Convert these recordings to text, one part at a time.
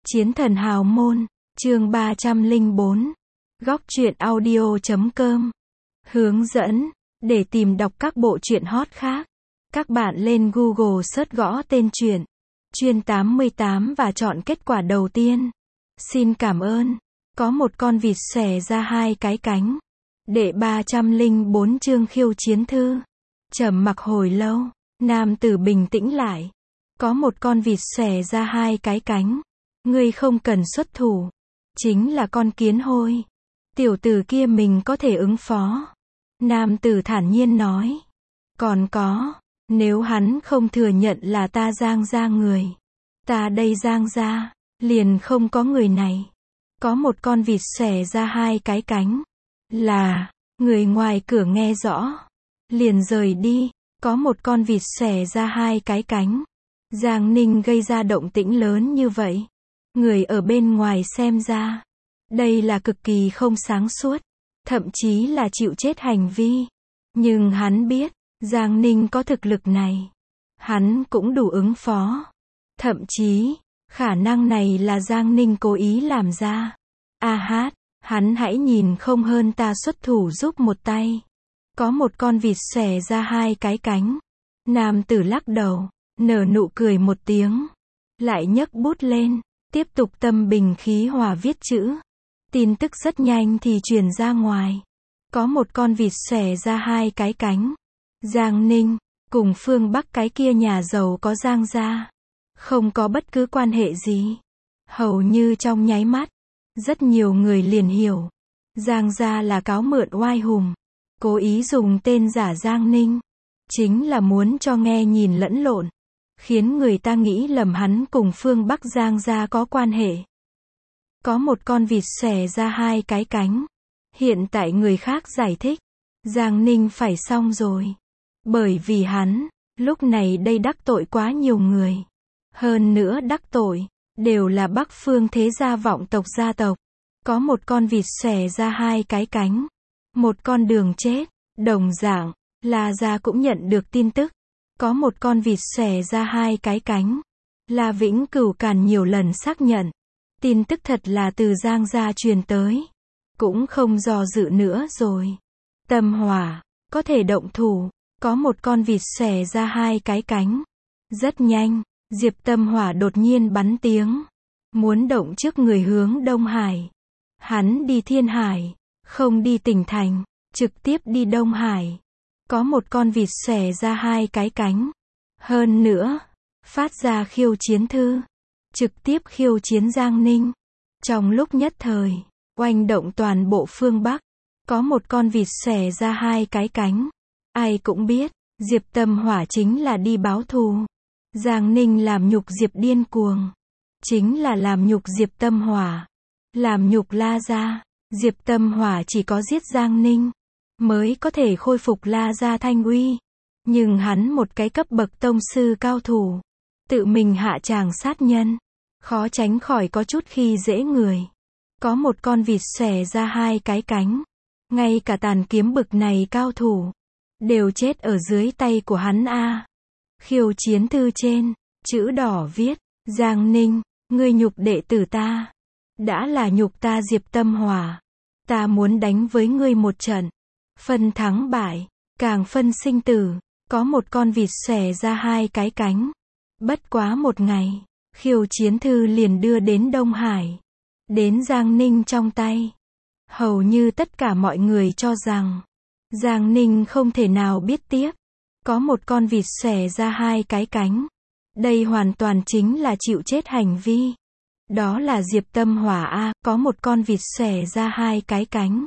Chiến thần hào môn, chương 304. Góc truyện audio.com. Hướng dẫn, để tìm đọc các bộ truyện hot khác. Các bạn lên Google search gõ tên truyện Chuyên 88 và chọn kết quả đầu tiên. Xin cảm ơn. Có một con vịt xòe ra hai cái cánh. Đệ 304 chương khiêu chiến thư. Trầm mặc hồi lâu, nam tử bình tĩnh lại. Có một con vịt xòe ra hai cái cánh. Ngươi không cần xuất thủ. Chính là con kiến hôi. Tiểu tử kia mình có thể ứng phó. Nam tử thản nhiên nói. Còn có, nếu hắn không thừa nhận là ta Giang gia người. Ta đây Giang gia, liền không có người này. Có một con vịt xòe ra hai cái cánh. Là, người ngoài cửa nghe rõ. Liền rời đi, có một con vịt xòe ra hai cái cánh. Giang Ninh gây ra động tĩnh lớn như vậy. Người ở bên ngoài xem ra, đây là cực kỳ không sáng suốt, thậm chí là chịu chết hành vi. Nhưng hắn biết, Giang Ninh có thực lực này. Hắn cũng đủ ứng phó. Thậm chí, khả năng này là Giang Ninh cố ý làm ra. Hắn hãy nhìn không hơn ta xuất thủ giúp một tay. Có một con vịt xòe ra hai cái cánh. Nam tử lắc đầu, nở nụ cười một tiếng. Lại nhấc bút lên, tiếp tục tâm bình khí hòa viết chữ. Tin tức rất nhanh thì truyền ra ngoài. Có một con vịt xòe ra hai cái cánh. Giang Ninh, cùng phương Bắc cái kia nhà giàu có Giang gia. Không có bất cứ quan hệ gì. Hầu như trong nháy mắt, rất nhiều người liền hiểu. Giang gia là cáo mượn oai hùng. Cố ý dùng tên giả Giang Ninh. Chính là muốn cho nghe nhìn lẫn lộn. Khiến người ta nghĩ lầm hắn cùng phương Bắc Giang gia có quan hệ. Có một con vịt xòe ra hai cái cánh. Hiện tại người khác giải thích. Giang Ninh phải xong rồi. Bởi vì hắn, lúc này đây đắc tội quá nhiều người. Hơn nữa đắc tội, đều là Bắc phương thế gia vọng tộc gia tộc. Có một con vịt xòe ra hai cái cánh. Một con đường chết, đồng dạng, La gia cũng nhận được tin tức. Có một con vịt xòe ra hai cái cánh. La Vĩnh Cửu Càn nhiều lần xác nhận. Tin tức thật là từ Giang gia truyền tới. Cũng không do dự nữa rồi. Tâm Hỏa, có thể động thủ. Có một con vịt xòe ra hai cái cánh. Rất nhanh, Diệp Tâm Hỏa đột nhiên bắn tiếng. Muốn động trước người hướng Đông Hải. Hắn đi Thiên Hải, không đi tỉnh thành, trực tiếp đi Đông Hải. Có một con vịt xòe ra hai cái cánh. Hơn nữa, phát ra khiêu chiến thư. Trực tiếp khiêu chiến Giang Ninh. Trong lúc nhất thời, oanh động toàn bộ phương Bắc. Có một con vịt xòe ra hai cái cánh. Ai cũng biết, Diệp Tâm Hỏa chính là đi báo thù. Giang Ninh làm nhục Diệp điên cuồng. Chính là làm nhục Diệp Tâm Hỏa. Làm nhục La gia. Diệp Tâm Hỏa chỉ có giết Giang Ninh mới có thể khôi phục La gia thanh uy. Nhưng hắn một cái cấp bậc tông sư cao thủ. Tự mình hạ tràng sát nhân. Khó tránh khỏi có chút khi dễ người. Có một con vịt xòe ra hai cái cánh. Ngay cả tàn kiếm bực này cao thủ. Đều chết ở dưới tay của hắn a. Khiêu chiến thư trên, chữ đỏ viết. Giang Ninh, ngươi nhục đệ tử ta. Đã là nhục ta Diệp Tâm Hỏa. Ta muốn đánh với ngươi một trận. Phân thắng bại, càng phân sinh tử. Có một con vịt xòe ra hai cái cánh. Bất quá một ngày, khiêu chiến thư liền đưa đến Đông Hải. Đến Giang Ninh trong tay. Hầu như tất cả mọi người cho rằng Giang Ninh không thể nào biết tiếp. Có một con vịt xòe ra hai cái cánh. Đây hoàn toàn chính là chịu chết hành vi. Đó là Diệp Tâm Hỏa a. Có một con vịt xòe ra hai cái cánh.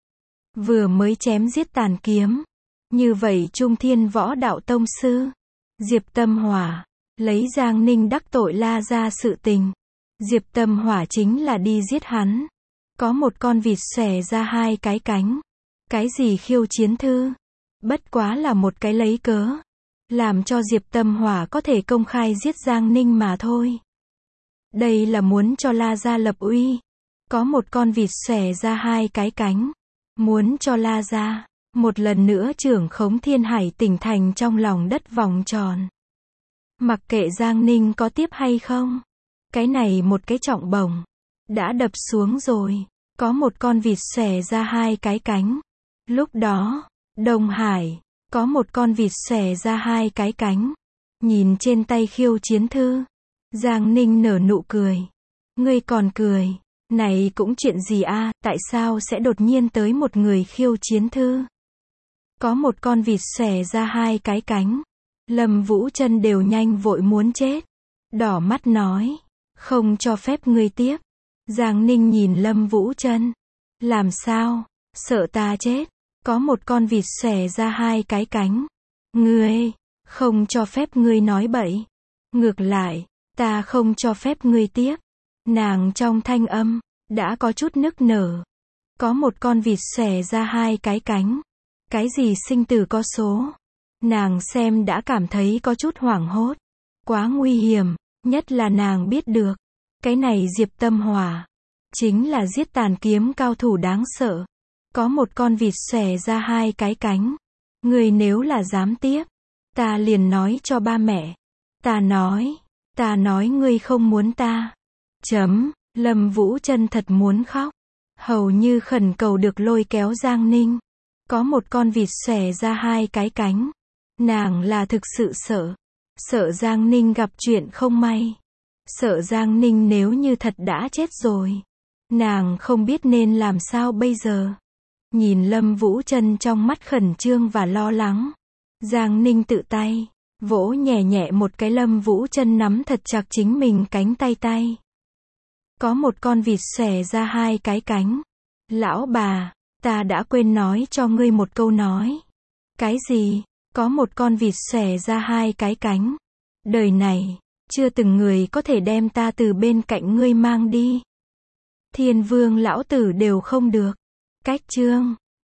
Vừa mới chém giết tàn kiếm. Như vậy Trung Thiên Võ Đạo Tông Sư Diệp Tâm Hỏa lấy Giang Ninh đắc tội La gia sự tình. Diệp Tâm Hỏa chính là đi giết hắn. Có một con vịt xòe ra hai cái cánh. Cái gì khiêu chiến thư? Bất quá là một cái lấy cớ. Làm cho Diệp Tâm Hỏa có thể công khai giết Giang Ninh mà thôi. Đây là muốn cho La gia lập uy. Có một con vịt xòe ra hai cái cánh. Muốn cho La gia một lần nữa trưởng khống Thiên Hải tỉnh thành trong lòng đất vòng tròn. Mặc kệ Giang Ninh có tiếp hay không. Cái này một cái trọng bổng. Đã đập xuống rồi. Có một con vịt xòe ra hai cái cánh. Lúc đó, Đông Hải, có một con vịt xòe ra hai cái cánh. Nhìn trên tay khiêu chiến thư. Giang Ninh nở nụ cười. Ngươi còn cười. Này cũng chuyện gì a, tại sao sẽ đột nhiên tới một người khiêu chiến thư? Có một con vịt xòe ra hai cái cánh. Lâm Vũ Trân đều nhanh vội muốn chết. Đỏ mắt nói. Không cho phép ngươi tiếp. Giang Ninh nhìn Lâm Vũ Trân. Làm sao? Sợ ta chết. Có một con vịt xòe ra hai cái cánh. Ngươi, không cho phép ngươi nói bậy. Ngược lại, ta không cho phép ngươi tiếp. Nàng trong thanh âm, đã có chút nức nở. Có một con vịt xòe ra hai cái cánh. Cái gì sinh tử có số. Nàng xem đã cảm thấy có chút hoảng hốt. Quá nguy hiểm, nhất là nàng biết được. Cái này Diệp Tâm Hỏa, chính là giết tàn kiếm cao thủ đáng sợ. Có một con vịt xòe ra hai cái cánh. Người nếu là dám tiếp, ta liền nói cho ba mẹ. Ta nói ngươi không muốn ta. Lâm Vũ Trân thật muốn khóc. Hầu như khẩn cầu được lôi kéo Giang Ninh. Có một con vịt xòe ra hai cái cánh. Nàng là thực sự sợ. Sợ Giang Ninh gặp chuyện không may. Sợ Giang Ninh nếu như thật đã chết rồi. Nàng không biết nên làm sao bây giờ. Nhìn Lâm Vũ Trân trong mắt khẩn trương và lo lắng. Giang Ninh tự tay vỗ nhẹ nhẹ một cái. Lâm Vũ Trân nắm thật chặt chính mình cánh tay. Có một con vịt xòe ra hai cái cánh. Lão bà, ta đã quên nói cho ngươi một câu nói. Cái gì? Có một con vịt xòe ra hai cái cánh. Đời này, chưa từng người có thể đem ta từ bên cạnh ngươi mang đi. Thiên Vương lão tử đều không được. Cách chương